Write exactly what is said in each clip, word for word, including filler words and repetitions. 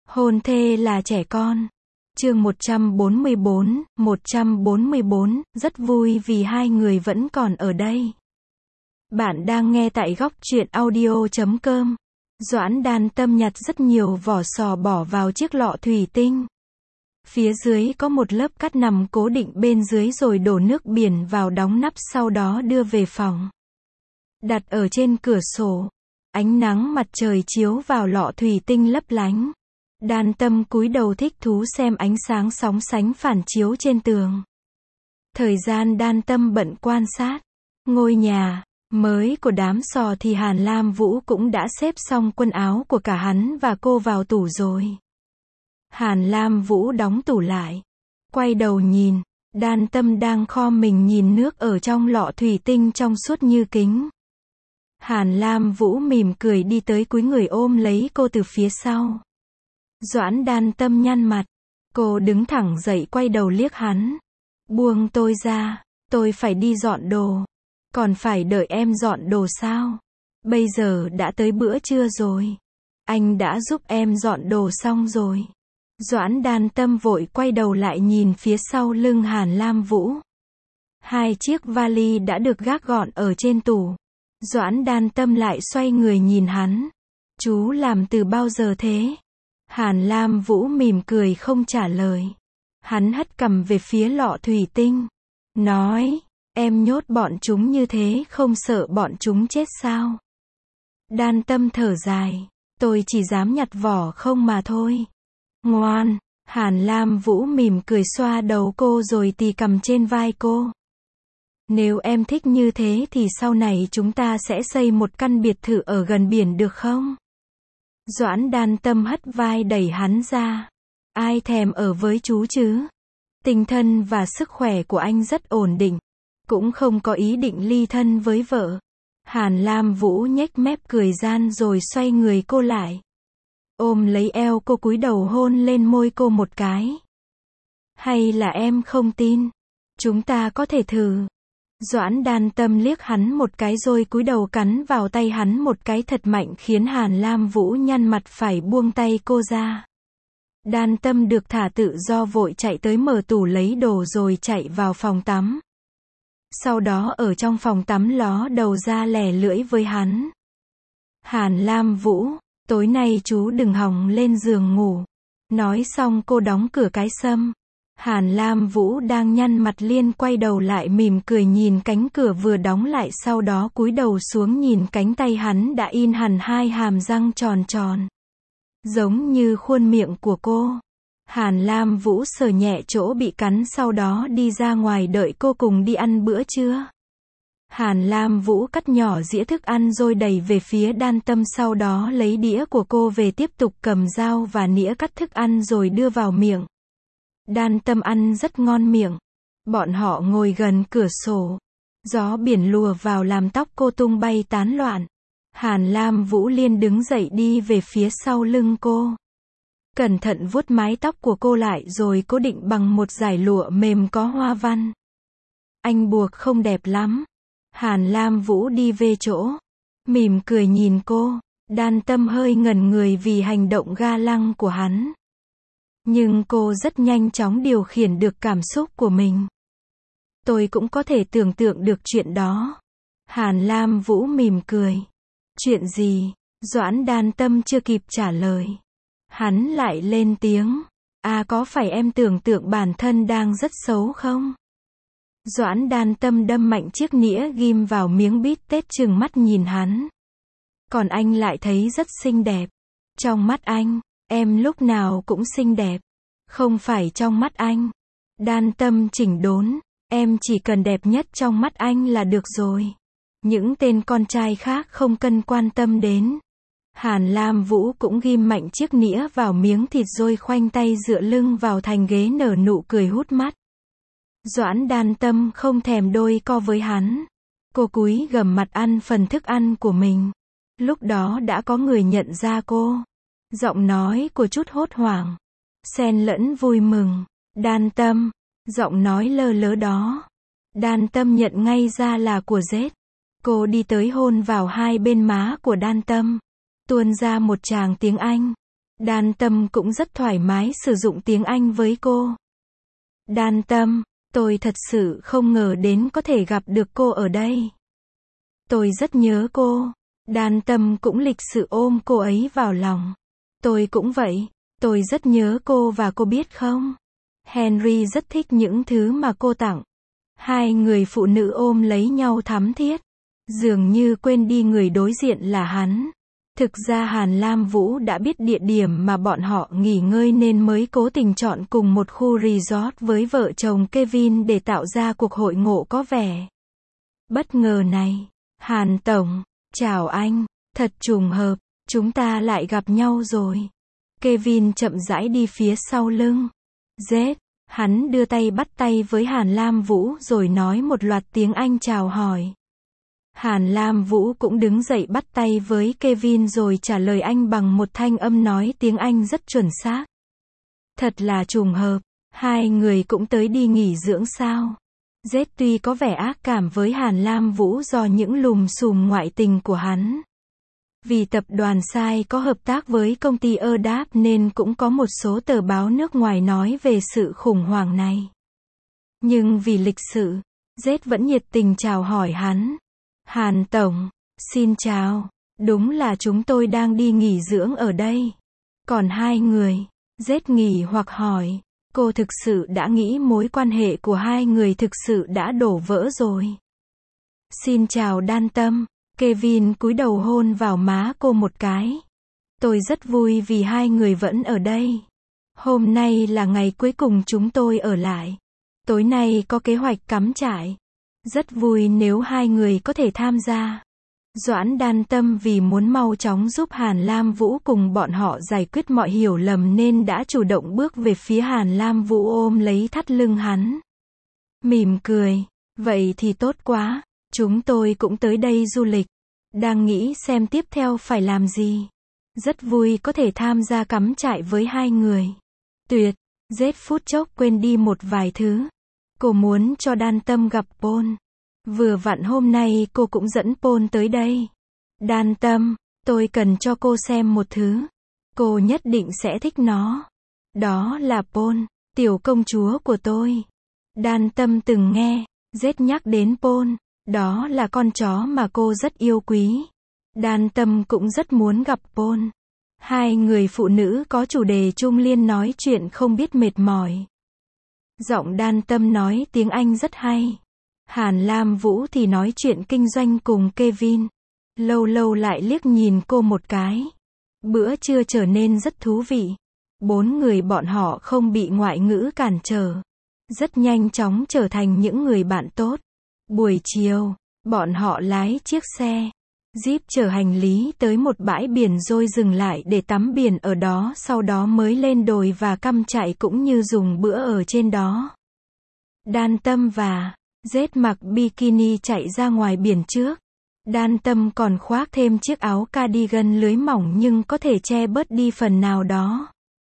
Hôn thê là trẻ con. Chương một trăm bốn mươi bốn, một trăm bốn mươi bốn, rất vui vì hai người vẫn còn ở đây. Bạn đang nghe tại góc truyện audio chấm com. Doãn Đan Tâm nhặt rất nhiều vỏ sò bỏ vào chiếc lọ thủy tinh. Phía dưới có một lớp cát nằm cố định bên dưới rồi đổ nước biển vào đóng nắp, sau đó đưa về phòng. Đặt ở trên cửa sổ. Ánh nắng mặt trời chiếu vào lọ thủy tinh lấp lánh. Đan Tâm cúi đầu thích thú xem ánh sáng sóng sánh phản chiếu trên tường. Thời gian Đan Tâm bận quan sát ngôi nhà mới của đám sò thì Hàn Lam Vũ cũng đã xếp xong quần áo của cả hắn và cô vào tủ rồi. Hàn Lam Vũ đóng tủ lại, quay đầu nhìn, Đan Tâm đang khom mình nhìn nước ở trong lọ thủy tinh trong suốt như kính. Hàn Lam Vũ mỉm cười đi tới cúi người ôm lấy cô từ phía sau. Doãn Đan Tâm nhăn mặt, cô đứng thẳng dậy quay đầu liếc hắn. Buông tôi ra, tôi phải đi dọn đồ. Còn phải đợi em dọn đồ sao? Bây giờ đã tới bữa trưa rồi. Anh đã giúp em dọn đồ xong rồi. Doãn Đan Tâm vội quay đầu lại nhìn phía sau lưng Hàn Lam Vũ. Hai chiếc vali đã được gác gọn ở trên tủ. Doãn Đan Tâm lại xoay người nhìn hắn. Chú làm từ bao giờ thế? Hàn Lam Vũ mỉm cười không trả lời. Hắn hất cằm về phía lọ thủy tinh. Nói, em nhốt bọn chúng như thế không sợ bọn chúng chết sao? Đan Tâm thở dài. Tôi chỉ dám nhặt vỏ không mà thôi. Ngoan. Hàn Lam Vũ mỉm cười xoa đầu cô rồi tì cằm trên vai cô. Nếu em thích như thế thì sau này chúng ta sẽ xây một căn biệt thự ở gần biển được không? Doãn Đan Tâm hất vai đẩy hắn ra. Ai thèm ở với chú chứ? Tinh thần và sức khỏe của anh rất ổn định. Cũng không có ý định ly thân với vợ. Hàn Lam Vũ nhếch mép cười gian rồi xoay người cô lại. Ôm lấy eo cô cúi đầu hôn lên môi cô một cái. Hay là em không tin? Chúng ta có thể thử. Doãn Đan Tâm liếc hắn một cái rồi cúi đầu cắn vào tay hắn một cái thật mạnh khiến Hàn Lam Vũ nhăn mặt phải buông tay cô ra. Đan Tâm được thả tự do vội chạy tới mở tủ lấy đồ rồi chạy vào phòng tắm. Sau đó ở trong phòng tắm ló đầu ra lè lưỡi với hắn. Hàn Lam Vũ, tối nay chú đừng hòng lên giường ngủ. Nói xong cô đóng cửa cái sâm. Hàn Lam Vũ đang nhăn mặt liên quay đầu lại mỉm cười nhìn cánh cửa vừa đóng lại, sau đó cúi đầu xuống nhìn cánh tay hắn đã in hẳn hai hàm răng tròn tròn. Giống như khuôn miệng của cô. Hàn Lam Vũ sờ nhẹ chỗ bị cắn sau đó đi ra ngoài đợi cô cùng đi ăn bữa trưa. Hàn Lam Vũ cắt nhỏ dĩa thức ăn rồi đẩy về phía Đan Tâm, sau đó lấy đĩa của cô về tiếp tục cầm dao và nĩa cắt thức ăn rồi đưa vào miệng. Đan Tâm ăn rất ngon miệng. Bọn họ ngồi gần cửa sổ. Gió biển lùa vào làm tóc cô tung bay tán loạn. Hàn Lam Vũ liên đứng dậy đi về phía sau lưng cô. Cẩn thận vuốt mái tóc của cô lại rồi cố định bằng một dải lụa mềm có hoa văn. Anh buộc không đẹp lắm. Hàn Lam Vũ đi về chỗ. Mỉm cười nhìn cô. Đan Tâm hơi ngẩn người vì hành động ga lăng của hắn. Nhưng cô rất nhanh chóng điều khiển được cảm xúc của mình. Tôi cũng có thể tưởng tượng được chuyện đó. Hàn Lam Vũ mỉm cười. Chuyện gì? Doãn Đan Tâm chưa kịp trả lời. Hắn lại lên tiếng. À, có phải em tưởng tượng bản thân đang rất xấu không? Doãn Đan Tâm đâm mạnh chiếc nĩa ghim vào miếng bít tết trừng mắt nhìn hắn. Còn anh lại thấy rất xinh đẹp. Trong mắt anh, em lúc nào cũng xinh đẹp. Không phải trong mắt anh. Đan Tâm chỉnh đốn. Em chỉ cần đẹp nhất trong mắt anh là được rồi. Những tên con trai khác không cần quan tâm đến. Hàn Lam Vũ cũng ghim mạnh chiếc nĩa vào miếng thịt rồi khoanh tay dựa lưng vào thành ghế nở nụ cười hút mắt. Doãn Đan Tâm không thèm đôi co với hắn. Cô cúi gằm mặt ăn phần thức ăn của mình. Lúc đó đã có người nhận ra cô. Giọng nói của chút hốt hoảng, xen lẫn vui mừng. Đan Tâm. Giọng nói lơ lớ đó. Đan Tâm nhận ngay ra là của Z. Cô đi tới hôn vào hai bên má của Đan Tâm. Tuôn ra một tràng tiếng Anh. Đan Tâm cũng rất thoải mái sử dụng tiếng Anh với cô. Đan Tâm, tôi thật sự không ngờ đến có thể gặp được cô ở đây. Tôi rất nhớ cô. Đan Tâm cũng lịch sự ôm cô ấy vào lòng. Tôi cũng vậy. Tôi rất nhớ cô và cô biết không? Henry rất thích những thứ mà cô tặng. Hai người phụ nữ ôm lấy nhau thắm thiết. Dường như quên đi người đối diện là hắn. Thực ra Hàn Lam Vũ đã biết địa điểm mà bọn họ nghỉ ngơi nên mới cố tình chọn cùng một khu resort với vợ chồng Kevin để tạo ra cuộc hội ngộ có vẻ bất ngờ này. Hàn Tổng, chào anh, thật trùng hợp, chúng ta lại gặp nhau rồi. Kevin chậm rãi đi phía sau lưng. Z, hắn đưa tay bắt tay với Hàn Lam Vũ rồi nói một loạt tiếng Anh chào hỏi. Hàn Lam Vũ cũng đứng dậy bắt tay với Kevin rồi trả lời anh bằng một thanh âm nói tiếng Anh rất chuẩn xác. Thật là trùng hợp, hai người cũng tới đi nghỉ dưỡng sao? Z tuy có vẻ ác cảm với Hàn Lam Vũ do những lùm xùm ngoại tình của hắn. Vì tập đoàn Sai có hợp tác với công ty ơ đáp nên cũng có một số tờ báo nước ngoài nói về sự khủng hoảng này. Nhưng vì lịch sự, Z vẫn nhiệt tình chào hỏi hắn. Hàn Tổng, xin chào, đúng là chúng tôi đang đi nghỉ dưỡng ở đây. Còn hai người, Z nghỉ hoặc hỏi, cô thực sự đã nghĩ mối quan hệ của hai người thực sự đã đổ vỡ rồi. Xin chào Đan Tâm, Kevin cúi đầu hôn vào má cô một cái. Tôi rất vui vì hai người vẫn ở đây. Hôm nay là ngày cuối cùng chúng tôi ở lại. Tối nay có kế hoạch cắm trại. Rất vui nếu hai người có thể tham gia. Doãn Đan Tâm vì muốn mau chóng giúp Hàn Lam Vũ cùng bọn họ giải quyết mọi hiểu lầm nên đã chủ động bước về phía Hàn Lam Vũ ôm lấy thắt lưng hắn. Mỉm cười, vậy thì tốt quá, chúng tôi cũng tới đây du lịch. Đang nghĩ xem tiếp theo phải làm gì. Rất vui có thể tham gia cắm trại với hai người. Tuyệt, Z phút chốc quên đi một vài thứ. Cô muốn cho Đan Tâm gặp Paul. Vừa vặn hôm nay cô cũng dẫn Paul tới đây. Đan Tâm, tôi cần cho cô xem một thứ. Cô nhất định sẽ thích nó. Đó là Paul, tiểu công chúa của tôi. Đan Tâm từng nghe Z nhắc đến Paul. Đó là con chó mà cô rất yêu quý. Đan Tâm cũng rất muốn gặp Paul. Hai người phụ nữ có chủ đề chung liên nói chuyện không biết mệt mỏi. Giọng Đan Tâm nói tiếng Anh rất hay. Hàn Lam Vũ thì nói chuyện kinh doanh cùng Kevin. Lâu lâu lại liếc nhìn cô một cái. Bữa trưa trở nên rất thú vị. Bốn người bọn họ không bị ngoại ngữ cản trở. Rất nhanh chóng trở thành những người bạn tốt. Buổi chiều, bọn họ lái chiếc xe Jeep chở hành lý tới một bãi biển rồi dừng lại để tắm biển ở đó, sau đó mới lên đồi và cắm trại cũng như dùng bữa ở trên đó. Đan Tâm và Z mặc bikini chạy ra ngoài biển trước. Đan Tâm còn khoác thêm chiếc áo cardigan lưới mỏng nhưng có thể che bớt đi phần nào đó.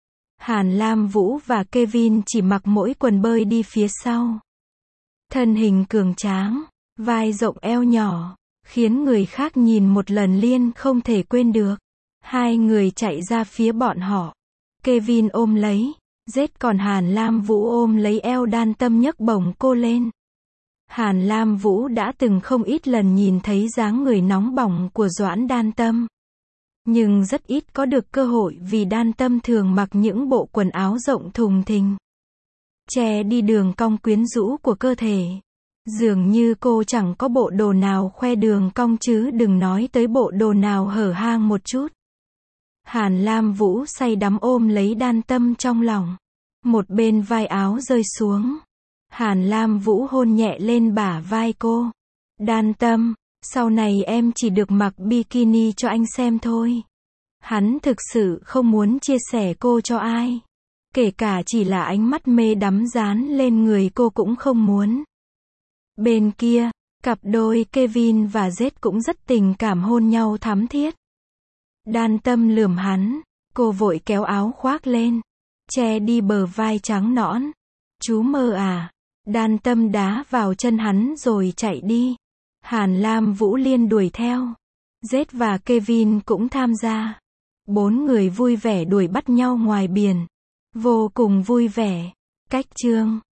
Hàn Lam Vũ và Kevin chỉ mặc mỗi quần bơi đi phía sau. Thân hình cường tráng, vai rộng eo nhỏ, khiến người khác nhìn một lần liên không thể quên được. Hai người chạy ra phía bọn họ. Kevin ôm lấy Z, còn Hàn Lam Vũ ôm lấy eo Đan Tâm nhấc bổng cô lên. Hàn Lam Vũ đã từng không ít lần nhìn thấy dáng người nóng bỏng của Doãn Đan Tâm. Nhưng rất ít có được cơ hội vì Đan Tâm thường mặc những bộ quần áo rộng thùng thình, che đi đường cong quyến rũ của cơ thể. Dường như cô chẳng có bộ đồ nào khoe đường cong chứ đừng nói tới bộ đồ nào hở hang một chút. Hàn Lam Vũ say đắm ôm lấy Đan Tâm trong lòng. Một bên vai áo rơi xuống. Hàn Lam Vũ hôn nhẹ lên bả vai cô. Đan Tâm, sau này em chỉ được mặc bikini cho anh xem thôi. Hắn thực sự không muốn chia sẻ cô cho ai. Kể cả chỉ là ánh mắt mê đắm dán lên người cô cũng không muốn. Bên kia, cặp đôi Kevin và Z cũng rất tình cảm hôn nhau thắm thiết. Đan Tâm lườm hắn, cô vội kéo áo khoác lên, che đi bờ vai trắng nõn. Chú mơ à? Đan Tâm đá vào chân hắn rồi chạy đi. Hàn Lam Vũ liên đuổi theo. Z và Kevin cũng tham gia. Bốn người vui vẻ đuổi bắt nhau ngoài biển. Vô cùng vui vẻ. Cách chương